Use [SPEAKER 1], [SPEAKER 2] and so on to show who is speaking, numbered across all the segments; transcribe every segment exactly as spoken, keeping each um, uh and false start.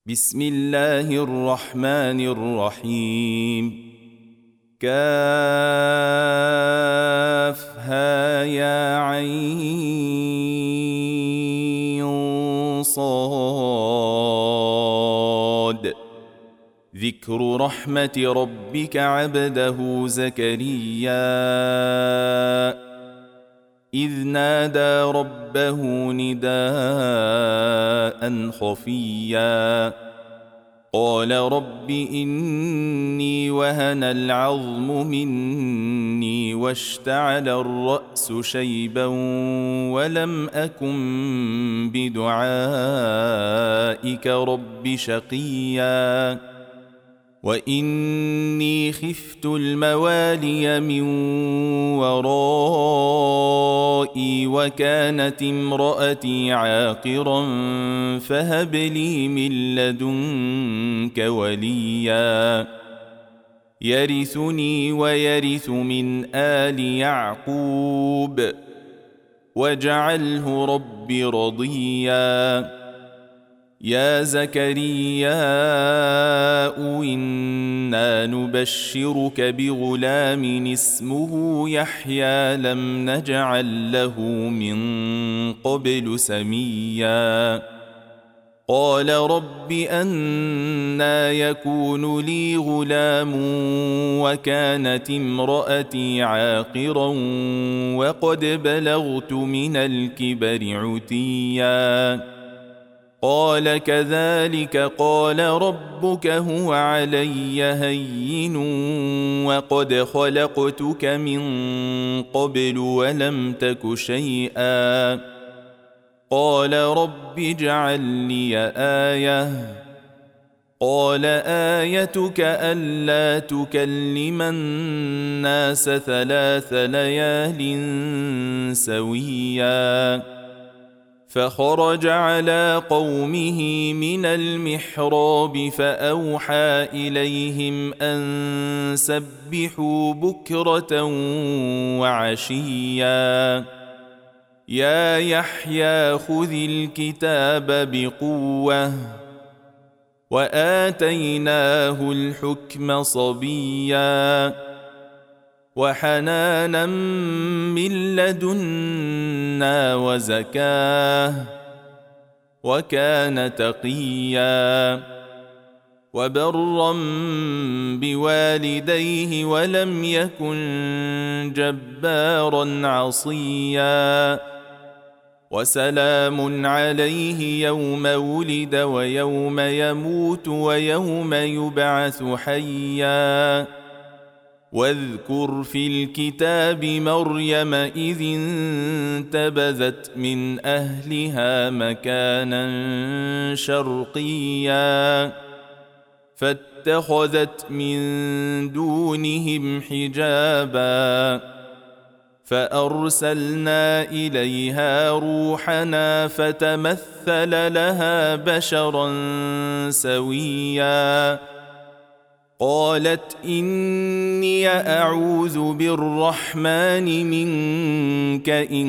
[SPEAKER 1] بسم الله الرحمن الرحيم. كافها يا عين صاد. ذكر رحمة ربك عبده زكريا إذ نادى ربه نداء خفيا قال رب إني وهن العظم مني واشتعل الرأس شيبا ولم أكن بدعائك رب شقيا وإني خفت الموالي من ورائي وكانت امرأتي عاقرا فهب لي من لدنك وليا يرثني ويرث من آل يعقوب واجعله رب رضيا. يا زكريا إنا نبشرك بغلام اسمه يحيى لم نجعل له من قبل سميا قال رب أنى يكون لي غلام وكانت امرأتي عاقرا وقد بلغت من الكبر عتيا قال كذلك قال ربك هو علي هين وقد خلقتك من قبل ولم تك شيئا قال رب اجعل لي آية قال آيتك ألا تكلم الناس ثلاث ليال سويا فخرج على قومه من المحراب فأوحى إليهم أن سبحوا بكرة وعشيا يا يحيى خذ الكتاب بقوة وآتيناه الحكم صبيا وحنانا من لدنا وزكاه وكان تقيا وبرا بوالديه ولم يكن جبارا عصيا وسلام عليه يوم ولد ويوم يموت ويوم يبعث حيا واذكر في الكتاب مريم إذ انتبذت من أهلها مكانا شرقيا فاتخذت من دونهم حجابا فأرسلنا إليها روحنا فتمثل لها بشرا سويا قالت إني أعوذ بالرحمن منك إن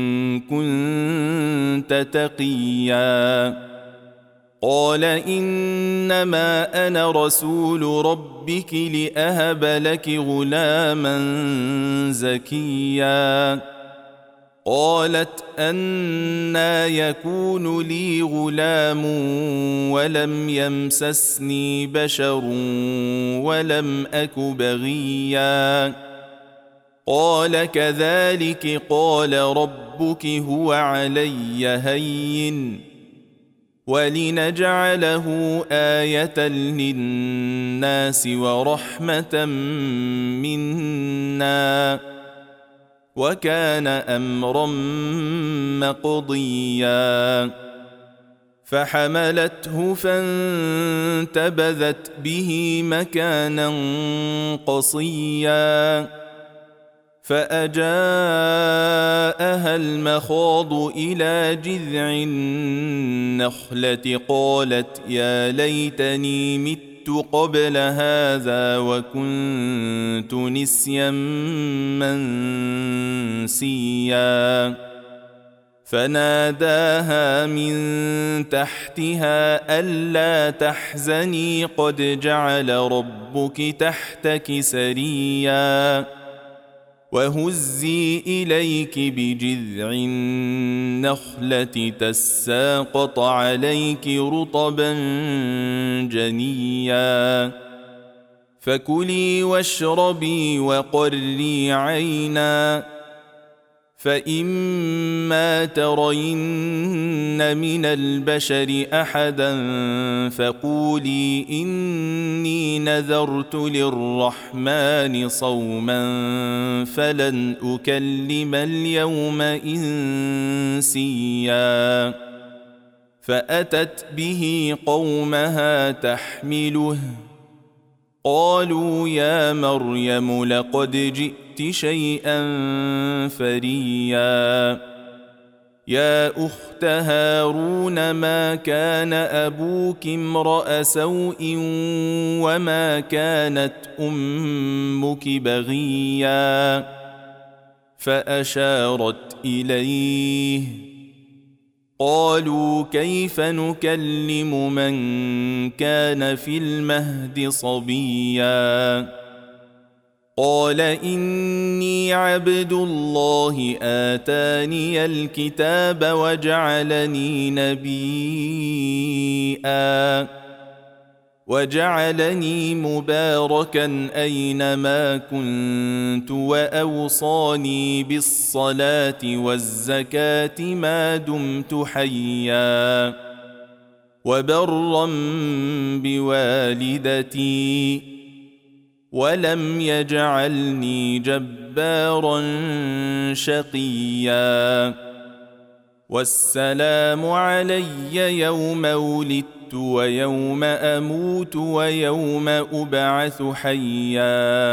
[SPEAKER 1] كنت تقيا قال إنما أنا رسول ربك لأهب لك غلاما زكيا قالت أنى يكون لي غلام ولم يمسسني بشر ولم أك بغيا قال كذلك قال ربك هو علي هين ولنجعله آية للناس ورحمة منا وكان أمرا مقضيا فحملته فانتبذت به مكانا قصيا فأجاءها المخاض إلى جذع النخلة قالت يا ليتني مت قبل هذا وكنت نسيا منسيا فناداها من تحتها ألا تحزني قد جعل ربك تحتك سريا وهزي إليك بجذع النخلة تساقط عليك رطبا جنيا فكلي واشربي وقري عينا فإما ترين من البشر أحدا فقولي إني نذرت للرحمن صوما فلن أكلم اليوم إنسيا فأتت به قومها تحمله قالوا يا مريم لقد جئت شيئا فريا يا أخت هارون ما كان أبوك امرأ سوء وما كانت أمك بغيا فأشارت إليه قالوا كيف نكلم من كان في المهد صبيا قال إني عبد الله آتاني الكتاب وجعلني نبيا وجعلني مباركا أينما كنت وأوصاني بالصلاة والزكاة ما دمت حيا وبرا بوالدتي ولم يجعلني جبارا شقيا والسلام علي يوم ولدت ويوم أموت ويوم أبعث حيا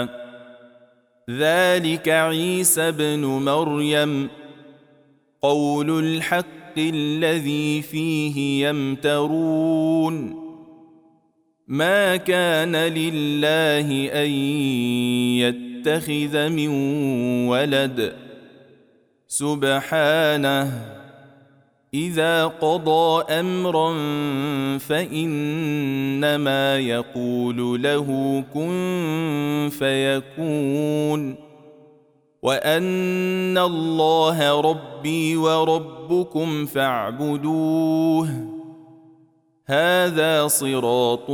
[SPEAKER 1] ذلك عيسى ابن مريم قول الحق الذي فيه يمترون ما كان لله أن يتخذ من ولد سبحانه إذا قضى أمرا فإنما يقول له كن فيكون وأن الله ربي وربكم فاعبدوه هذا صراط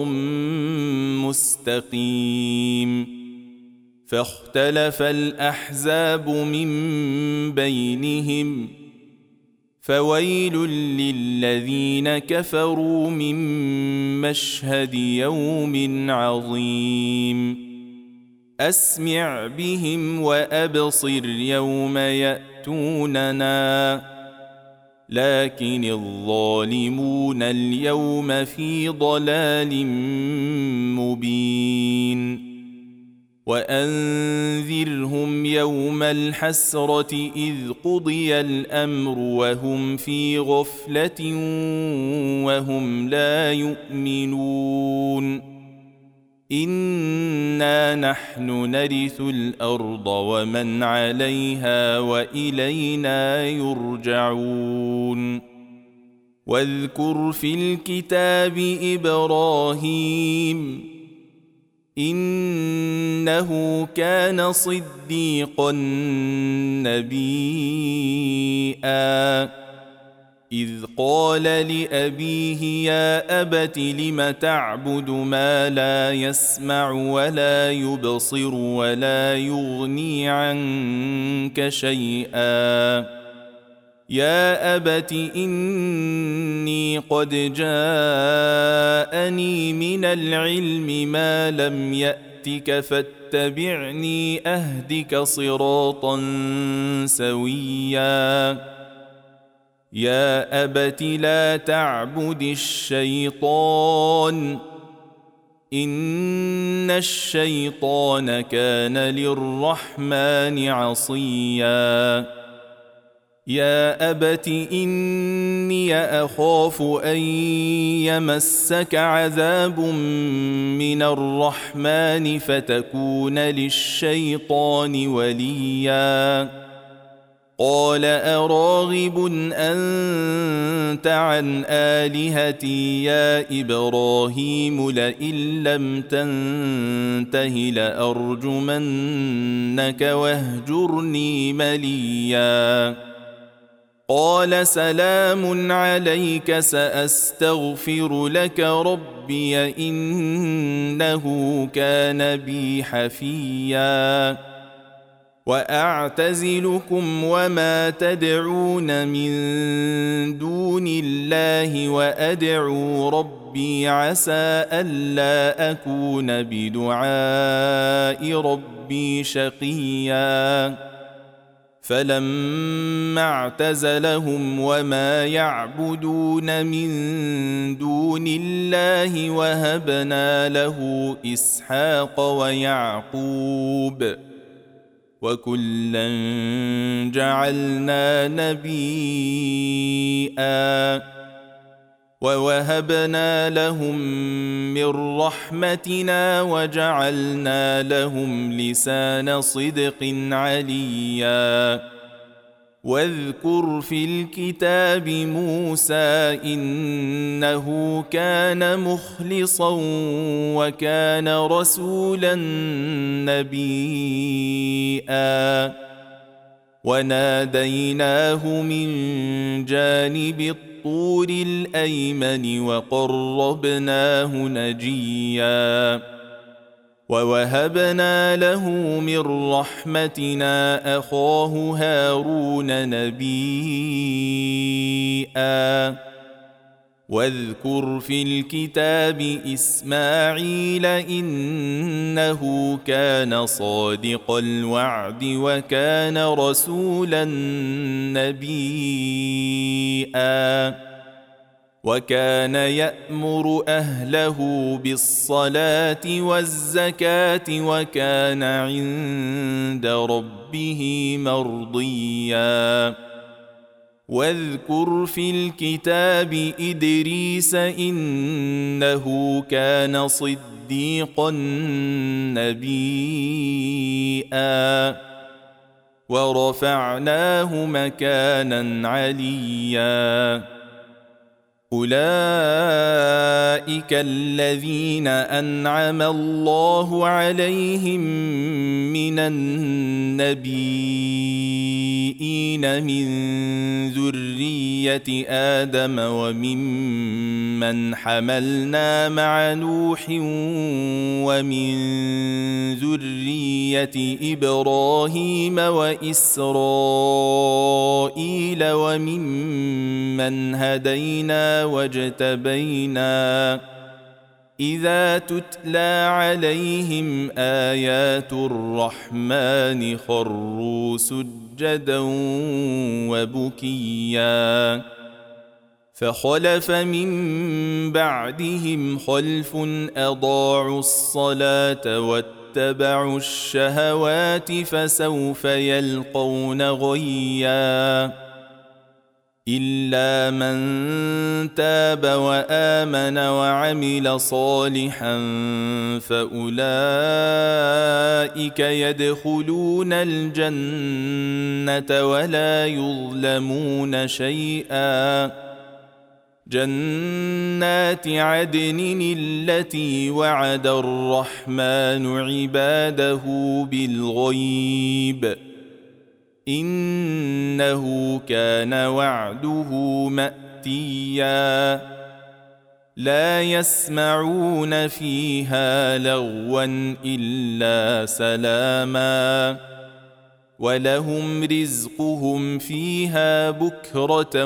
[SPEAKER 1] مستقيم فاختلف الأحزاب من بينهم فويل للذين كفروا من مشهد يوم عظيم أسمع بهم وأبصر يوم يأتوننا لكن الظالمون اليوم في ضلال مبين وأنذرهم يوم الحسرة إذ قضي الأمر وهم في غفلة وهم لا يؤمنون إنا نحن نرث الأرض ومن عليها وإلينا يرجعون واذكر في الكتاب إبراهيم إنه كان صديقا نبيا إذ قال لأبيه يا أبت لم تعبد ما لا يسمع ولا يبصر ولا يغني عنك شيئا يا أبت إني قد جاءني من العلم ما لم يأتك فاتبعني أهدك صراطا سويا يا أبت لا تعبد الشيطان إن الشيطان كان للرحمن عصيا يا أبت إني أخاف أن يمسك عذاب من الرحمن فتكون للشيطان وليا قال أراغب أنت عن آلهتي يا إبراهيم لئن لم تنته لأرجمنك واهجرني مليا قال سلام عليك سأستغفر لك ربي إنه كان بي حفيا وأعتزلكم وما تدعون من دون الله وأدعو ربي عسى ألا أكون بدعاء ربي شقيا فلما اعتزلهم وما يعبدون من دون الله وهبنا له إسحاق ويعقوب وكلا جعلنا نبيا ووهبنا لهم من رحمتنا وجعلنا لهم لسان صدق عليا واذكر في الكتاب موسى إنه كان مخلصا وكان رسولا نبيا وناديناه من جانب الطور الأيمن وقربناه نجيا ووهبنا له من رحمتنا أخاه هارون نبيا واذكر في الكتاب إسماعيل إنه كان صادق الوعد وكان رسولا نبيا وكان يأمر أهله بالصلاة والزكاة وكان عند ربه مرضيا واذكر في الكتاب إدريس إنه كان صديقا نبيا ورفعناه مكانا عليا أولئك الذين أنعم الله عليهم من النبيين من ذرية آدم وممن حملنا مع نوح ومن ذرية إبراهيم وإسرائيل وممن هدينا واجتبينا إذا تتلى عليهم آيات الرحمن خروا سجدا وبكيا فخلف من بعدهم خلف أضاعوا الصلاة واتبعوا الشهوات فسوف يلقون غيا إلا من تاب وآمن وعمل صالحا فأولئك يدخلون الجنة ولا يظلمون شيئا جنات عدن التي وعد الرحمن عباده بالغيب إنه كان وعده مأتيا لا يسمعون فيها لغوا إلا سلاما ولهم رزقهم فيها بكرة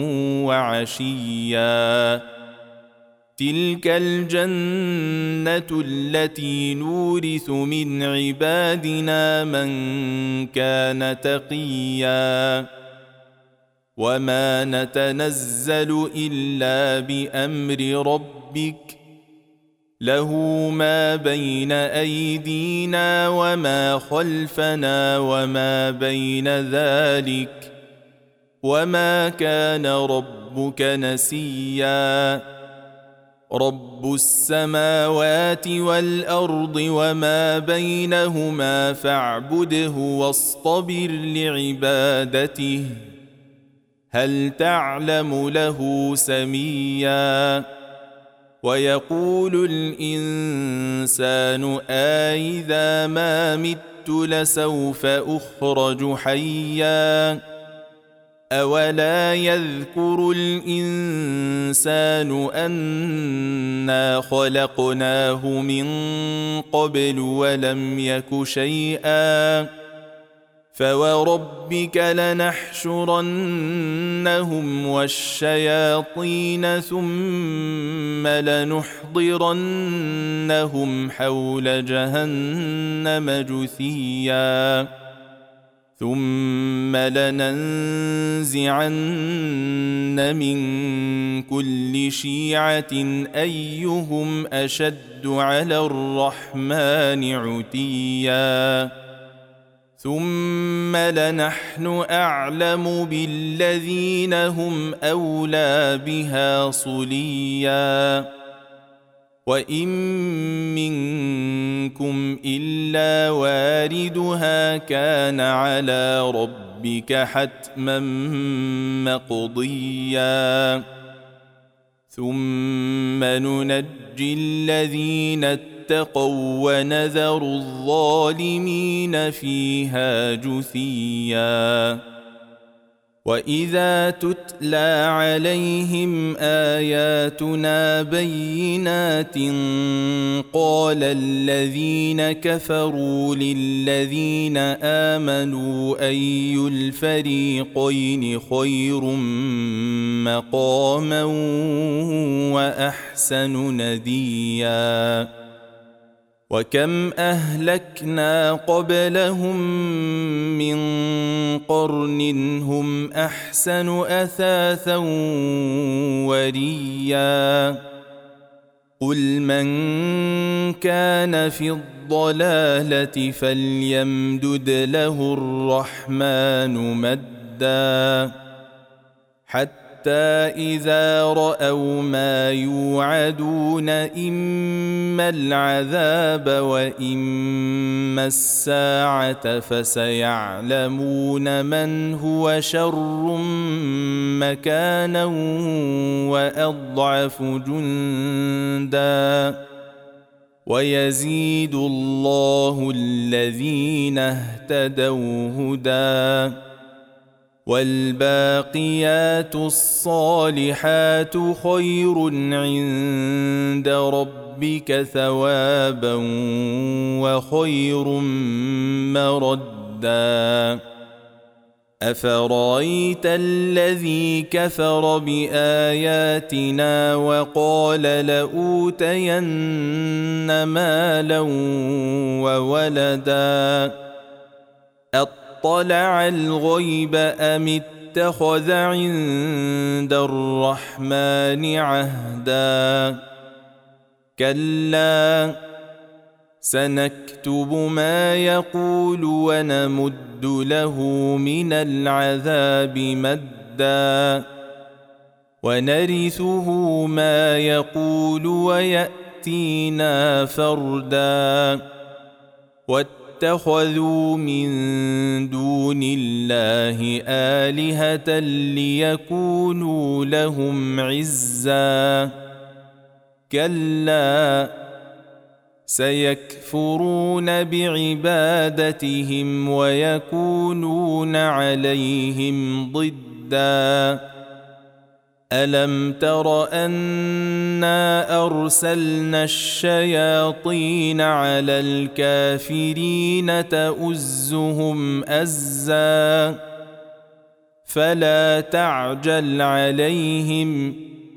[SPEAKER 1] وعشيا تلك الجنة التي نورث من عبادنا من كان تقيا وما نتنزل إلا بأمر ربك له ما بين أيدينا وما خلفنا وما بين ذلك وما كان ربك نسيا رب السماوات والأرض وما بينهما فاعبده واصطبر لعبادته هل تعلم له سميا ويقول الإنسان أإذا ما مت لسوف أخرج حيا أولا يذكر الإنسان أنا خلقناه من قبل ولم يك شيئا فوربك لنحشرنهم والشياطين ثم لنحضرنهم حول جهنم جثيا ثم لننزعن من كل شيعة أيهم أشد على الرحمن عتيا ثم لنحن أعلم بالذين هم أولى بها صليا وإن منكم إلا واردها كان على ربك حتما مقضيا ثم ننجي الذين اتقوا ونذر الظالمين فيها جثيا وإذا تتلى عليهم آياتنا بينات قال الذين كفروا للذين آمنوا أي الفريقين خير مقاما وأحسن نديا وكم أهلكنا قبلهم من قرن هم أحسن أثاثا وريا قل من كان في الضلالة فليمدد له الرحمن مدا حتى إذا رأوا ما يوعدون إما العذاب وإما الساعة فسيعلمون من هو شر مكانا وأضعف جندا ويزيد الله الذين اهتدوا هدى والباقيات الصالحات خير عند ربك ثوابا وخير مردا أفرأيت الذي كفر بآياتنا وقال لأوتين مالا وولدا اطلع الغيب أم اتخذ عند الرحمن عهدا كلا سنكتب ما يقول ونمد له من العذاب مدا ونرثه ما يقول ويأتينا فردا واتخذوا من دون الله آلهة ليكونوا لهم عزا كلا سيكفرون بعبادتهم ويكونون عليهم ضدا ألم تر أنا أرسلنا الشياطين على الكافرين تؤزهم أزا فلا تعجل عليهم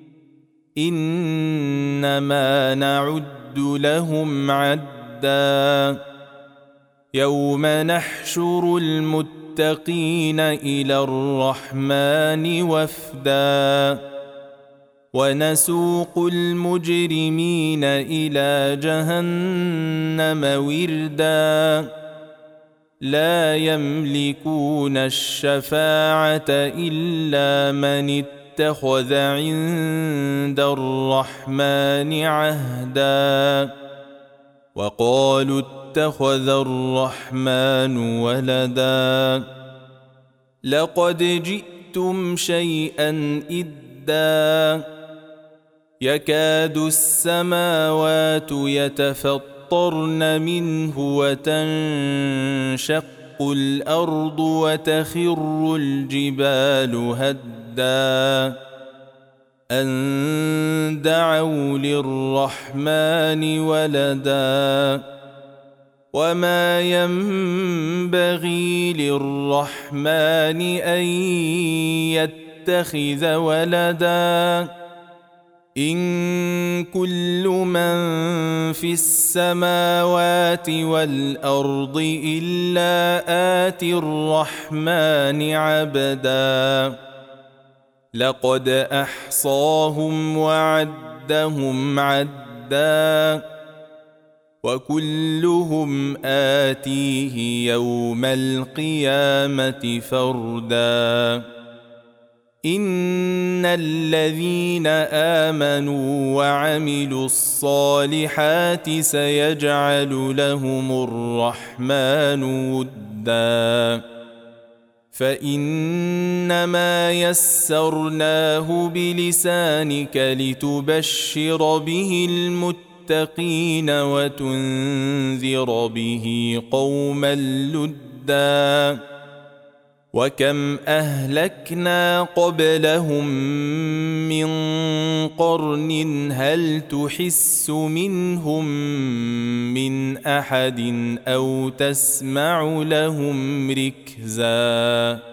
[SPEAKER 1] إنما نعد لهم عدا يوم نحشر المتقين إلى الرحمن وفدا ونسوق المجرمين إلى جهنم وردا لا يملكون الشفاعة إلا من اتقى اتخذ عند الرحمن عهدا وقالوا اتخذ الرحمن ولدا لقد جئتم شيئا إدا يكاد السماوات يتفطرن منه وتنشق الأرض وتخر الجبال هدا أن دعوا للرحمن ولدا وما ينبغي للرحمن أن يتخذ ولدا إن كل من في السماوات والأرض إلا آتي الرحمن عبدا لقد أحصاهم وعدهم عدا وكلهم آتيه يوم القيامة فردا إن الذين آمنوا وعملوا الصالحات سيجعل لهم الرحمن ودا فإنما يسرناه بلسانك لتبشر به المتقين وتنذر به قوما لدا وكم أهلكنا قبلهم من قرن هل تحس منهم من أحد أو تسمع لهم ركزا